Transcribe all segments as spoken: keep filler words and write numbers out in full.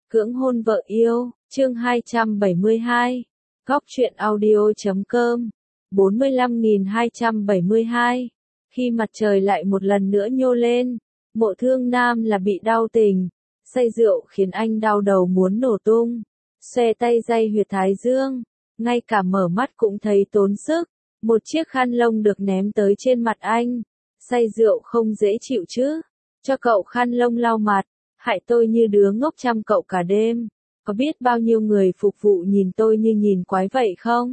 Cưỡng hôn vợ yêu, chương hai trăm bảy mươi hai. Góc truyện audio.com. bốn mươi lăm nghìn hai trăm bảy mươi hai. Khi mặt trời lại một lần nữa nhô lên, Mộ Thương Nam là bị đau tình, say rượu khiến anh đau đầu muốn nổ tung, xòe tay day huyệt thái dương, ngay cả mở mắt cũng thấy tốn sức. Một chiếc khăn lông được ném tới trên mặt anh. Say rượu không dễ chịu chứ? Cho cậu khăn lông lau mặt, hại tôi như đứa ngốc chăm cậu cả đêm. Có biết bao nhiêu người phục vụ nhìn tôi như nhìn quái vậy không?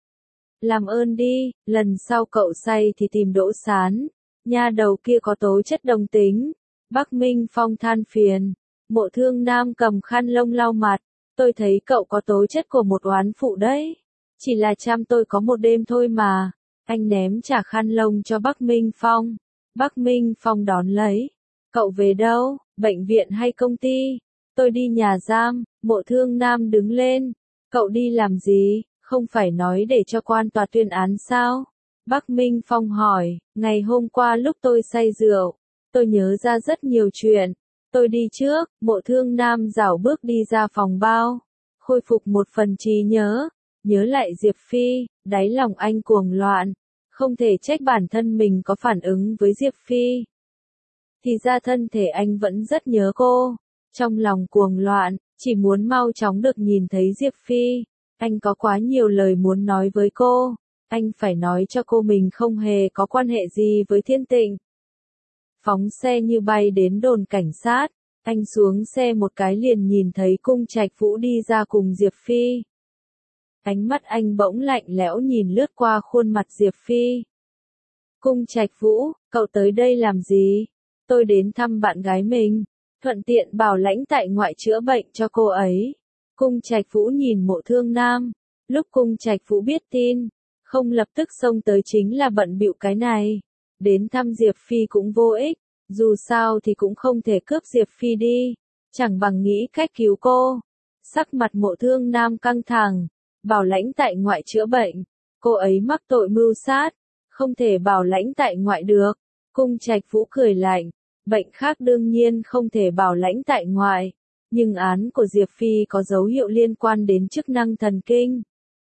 Làm ơn đi, lần sau cậu say thì tìm Đỗ Sán. Nha đầu kia có tố chất đồng tính. Bắc Minh Phong than phiền. Mộ Thương Nam cầm khăn lông lau mặt. Tôi thấy cậu có tố chất của một oán phụ đấy. Chỉ là chăm tôi có một đêm thôi mà. Anh ném trả khăn lông cho Bắc Minh Phong. Bắc Minh Phong đón lấy. Cậu về đâu, bệnh viện hay công ty? Tôi đi nhà giam. Mộ Thương Nam đứng lên. Cậu đi làm gì, không phải nói để cho quan tòa tuyên án sao? Bắc Minh Phong hỏi, ngày hôm qua lúc tôi say rượu, tôi nhớ ra rất nhiều chuyện. Tôi đi trước. Mộ Thương Nam rảo bước đi ra phòng bao. Khôi phục một phần trí nhớ. Nhớ lại Diệp Phi, đáy lòng anh cuồng loạn. Không thể trách bản thân mình có phản ứng với Diệp Phi. Thì ra thân thể anh vẫn rất nhớ cô. Trong lòng cuồng loạn, chỉ muốn mau chóng được nhìn thấy Diệp Phi. Anh có quá nhiều lời muốn nói với cô. Anh phải nói cho cô mình không hề có quan hệ gì với Thiên Tịnh. Phóng xe như bay đến đồn cảnh sát. Anh xuống xe một cái liền nhìn thấy Cung Trạch Vũ đi ra cùng Diệp Phi. Ánh mắt anh bỗng lạnh lẽo nhìn lướt qua khuôn mặt Diệp Phi. Cung Trạch Vũ, cậu tới đây làm gì? Tôi đến thăm bạn gái mình, thuận tiện bảo lãnh tại ngoại chữa bệnh cho cô ấy. Cung Trạch Vũ nhìn Mộ Thương Nam. Lúc Cung Trạch Vũ biết tin, không lập tức xông tới chính là bận bịu cái này. Đến thăm Diệp Phi cũng vô ích, dù sao thì cũng không thể cướp Diệp Phi đi, chẳng bằng nghĩ cách cứu cô. Sắc mặt Mộ Thương Nam căng thẳng. Bảo lãnh tại ngoại chữa bệnh, cô ấy mắc tội mưu sát, không thể bảo lãnh tại ngoại được. Cung Trạch Vũ cười lạnh, bệnh khác đương nhiên không thể bảo lãnh tại ngoại, nhưng án của Diệp Phi có dấu hiệu liên quan đến chức năng thần kinh.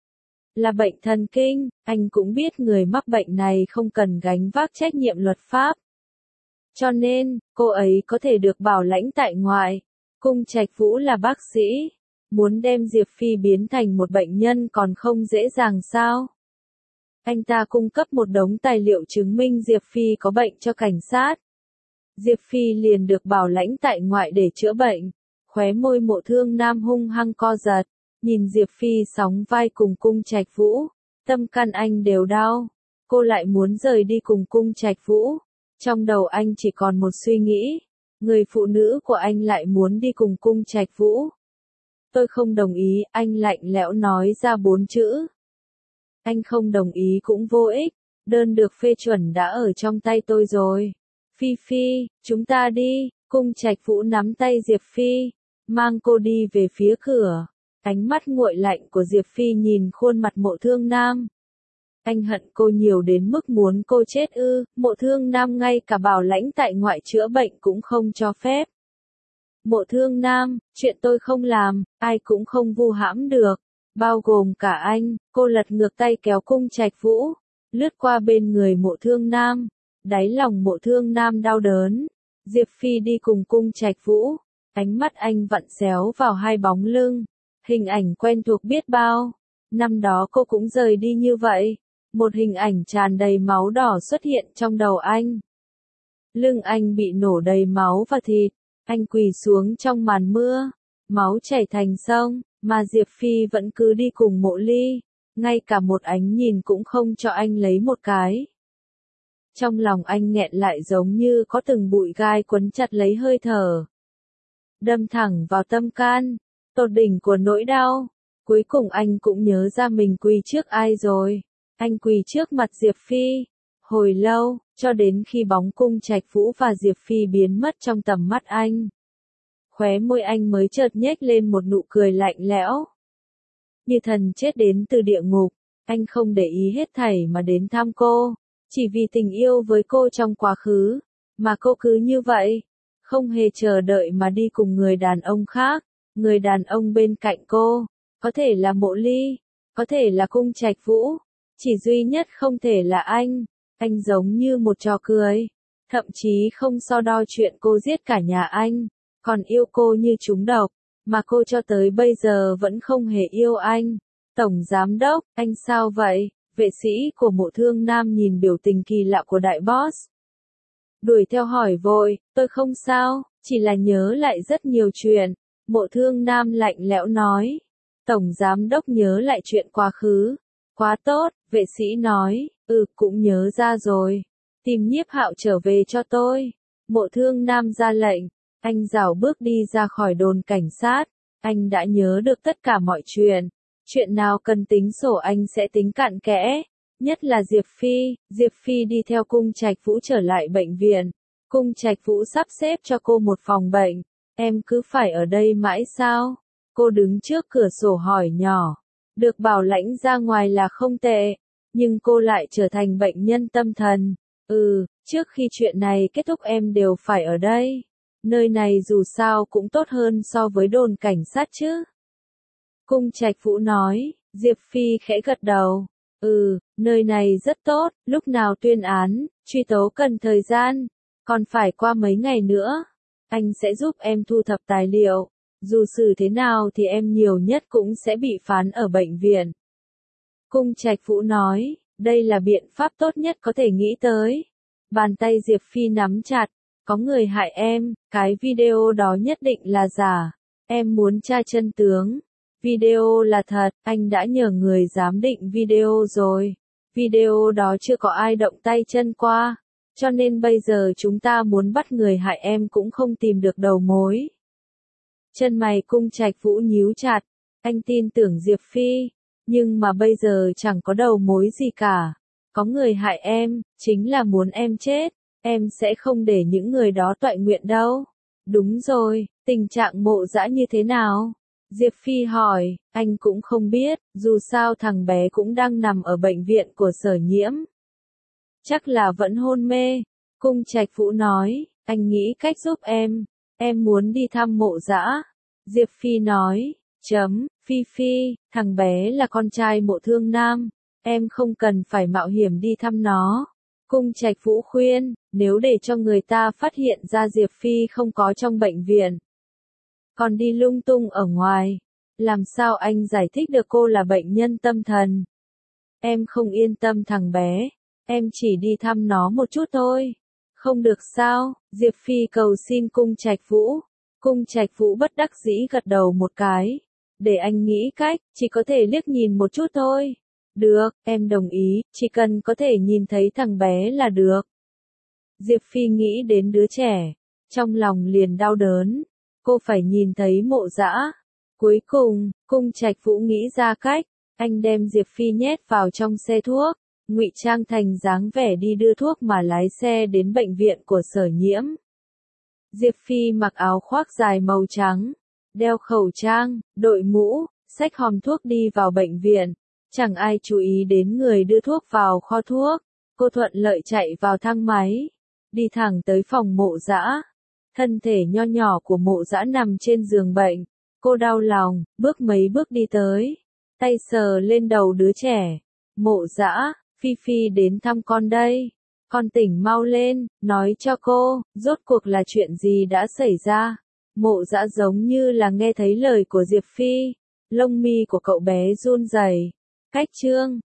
Là bệnh thần kinh, anh cũng biết người mắc bệnh này không cần gánh vác trách nhiệm luật pháp. Cho nên, cô ấy có thể được bảo lãnh tại ngoại. Cung Trạch Vũ là bác sĩ. Muốn đem Diệp Phi biến thành một bệnh nhân còn không dễ dàng sao? Anh ta cung cấp một đống tài liệu chứng minh Diệp Phi có bệnh cho cảnh sát. Diệp Phi liền được bảo lãnh tại ngoại để chữa bệnh. Khóe môi Mộ Thương Nam hung hăng co giật, nhìn Diệp Phi sóng vai cùng Cung Trạch Vũ, tâm can anh đều đau. Cô lại muốn rời đi cùng Cung Trạch Vũ. Trong đầu anh chỉ còn một suy nghĩ, người phụ nữ của anh lại muốn đi cùng Cung Trạch Vũ. Tôi không đồng ý, anh lạnh lẽo nói ra bốn chữ. Anh không đồng ý cũng vô ích, đơn được phê chuẩn đã ở trong tay tôi rồi. Phi Phi, chúng ta đi. Cung Trạch Vũ nắm tay Diệp Phi, mang cô đi về phía cửa. Ánh mắt nguội lạnh của Diệp Phi nhìn khuôn mặt Mộ Thương Nam. Anh hận cô nhiều đến mức muốn cô chết ư? Mộ Thương Nam ngay cả bảo lãnh tại ngoại chữa bệnh cũng không cho phép. Mộ Thương Nam, chuyện tôi không làm, ai cũng không vu hãm được, bao gồm cả anh. Cô lật ngược tay kéo Cung Trạch Vũ, lướt qua bên người Mộ Thương Nam. Đáy lòng Mộ Thương Nam đau đớn. Diệp Phi đi cùng Cung Trạch Vũ, ánh mắt anh vặn xéo vào hai bóng lưng, hình ảnh quen thuộc biết bao. Năm đó cô cũng rời đi như vậy. Một hình ảnh tràn đầy máu đỏ xuất hiện trong đầu anh. Lưng anh bị nổ đầy máu và thịt. Anh quỳ xuống trong màn mưa, máu chảy thành sông, mà Diệp Phi vẫn cứ đi cùng Mộ Ly, ngay cả một ánh nhìn cũng không cho anh lấy một cái. Trong lòng anh nghẹn lại giống như có từng bụi gai quấn chặt lấy hơi thở, đâm thẳng vào tâm can, tột đỉnh của nỗi đau. Cuối cùng anh cũng nhớ ra mình quỳ trước ai rồi. Anh quỳ trước mặt Diệp Phi, hồi lâu, cho đến khi bóng Cung Trạch Vũ và Diệp Phi biến mất trong tầm mắt anh. Khóe môi anh mới chợt nhếch lên một nụ cười lạnh lẽo. Như thần chết đến từ địa ngục, anh không để ý hết thảy mà đến thăm cô, chỉ vì tình yêu với cô trong quá khứ, mà cô cứ như vậy, không hề chờ đợi mà đi cùng người đàn ông khác. Người đàn ông bên cạnh cô, có thể là Mộ Ly, có thể là Cung Trạch Vũ, chỉ duy nhất không thể là anh. Anh giống như một trò cười, thậm chí không so đo chuyện cô giết cả nhà anh, còn yêu cô như trúng độc, mà cô cho tới bây giờ vẫn không hề yêu anh. Tổng giám đốc, anh sao vậy? Vệ sĩ của Mộ Thương Nam nhìn biểu tình kỳ lạ của đại boss, đuổi theo hỏi vội, tôi không sao, chỉ là nhớ lại rất nhiều chuyện. Mộ Thương Nam lạnh lẽo nói, tổng giám đốc nhớ lại chuyện quá khứ. Quá tốt, vệ sĩ nói, ừ cũng nhớ ra rồi. Tìm Nhiếp Hạo trở về cho tôi. Mộ Thương Nam ra lệnh, anh rảo bước đi ra khỏi đồn cảnh sát. Anh đã nhớ được tất cả mọi chuyện. Chuyện nào cần tính sổ anh sẽ tính cặn kẽ. Nhất là Diệp Phi. Diệp Phi đi theo Cung Trạch Vũ trở lại bệnh viện. Cung Trạch Vũ sắp xếp cho cô một phòng bệnh. Em cứ phải ở đây mãi sao? Cô đứng trước cửa sổ hỏi nhỏ. Được bảo lãnh ra ngoài là không tệ, nhưng cô lại trở thành bệnh nhân tâm thần. Ừ, trước khi chuyện này kết thúc em đều phải ở đây. Nơi này dù sao cũng tốt hơn so với đồn cảnh sát chứ. Cung Trạch Vũ nói, Diệp Phi khẽ gật đầu. Ừ, nơi này rất tốt, lúc nào tuyên án, truy tố cần thời gian, còn phải qua mấy ngày nữa. Anh sẽ giúp em thu thập tài liệu. Dù xử thế nào thì em nhiều nhất cũng sẽ bị phán ở bệnh viện. Cung Trạch Vũ nói, đây là biện pháp tốt nhất có thể nghĩ tới. Bàn tay Diệp Phi nắm chặt, có người hại em, cái video đó nhất định là giả. Em muốn tra chân tướng. Video là thật, anh đã nhờ người giám định video rồi. Video đó chưa có ai động tay chân qua, cho nên bây giờ chúng ta muốn bắt người hại em cũng không tìm được đầu mối. Chân mày Cung Trạch Vũ nhíu chặt, anh tin tưởng Diệp Phi, nhưng mà bây giờ chẳng có đầu mối gì cả. Có người hại em, chính là muốn em chết, em sẽ không để những người đó toại nguyện đâu. Đúng rồi, tình trạng Mộ Dã như thế nào? Diệp Phi hỏi, anh cũng không biết, dù sao thằng bé cũng đang nằm ở bệnh viện của Sở Nhiễm. Chắc là vẫn hôn mê. Cung Trạch Vũ nói, anh nghĩ cách giúp em. Em muốn đi thăm Mộ Dã. Diệp Phi nói, chấm, Phi Phi, thằng bé là con trai Mộ Thương Nam. Em không cần phải mạo hiểm đi thăm nó. Cung Trạch Vũ khuyên, nếu để cho người ta phát hiện ra Diệp Phi không có trong bệnh viện, còn đi lung tung ở ngoài, làm sao anh giải thích được cô là bệnh nhân tâm thần? Em không yên tâm thằng bé, em chỉ đi thăm nó một chút thôi. Không được sao? Diệp Phi cầu xin Cung Trạch Vũ. Cung Trạch Vũ bất đắc dĩ gật đầu một cái. Để anh nghĩ cách, chỉ có thể liếc nhìn một chút thôi. Được, em đồng ý, chỉ cần có thể nhìn thấy thằng bé là được. Diệp Phi nghĩ đến đứa trẻ, trong lòng liền đau đớn. Cô phải nhìn thấy Mộ Dã. Cuối cùng, Cung Trạch Vũ nghĩ ra cách, anh đem Diệp Phi nhét vào trong xe thuốc, ngụy trang thành dáng vẻ đi đưa thuốc mà lái xe đến bệnh viện của Sở Nhiễm. Diệp Phi mặc áo khoác dài màu trắng, đeo khẩu trang, đội mũ, xách hòm thuốc đi vào bệnh viện. Chẳng ai chú ý đến người đưa thuốc vào kho thuốc. Cô thuận lợi chạy vào thang máy, đi thẳng tới phòng Mộ Dã. Thân thể nho nhỏ của Mộ Dã nằm trên giường bệnh. Cô đau lòng, bước mấy bước đi tới, tay sờ lên đầu đứa trẻ. Mộ Dã, Phi Phi đến thăm con đây. Con tỉnh mau lên, nói cho cô, rốt cuộc là chuyện gì đã xảy ra. Mộ Dã giống như là nghe thấy lời của Diệp Phi. Lông mi của cậu bé run rẩy. Cách chương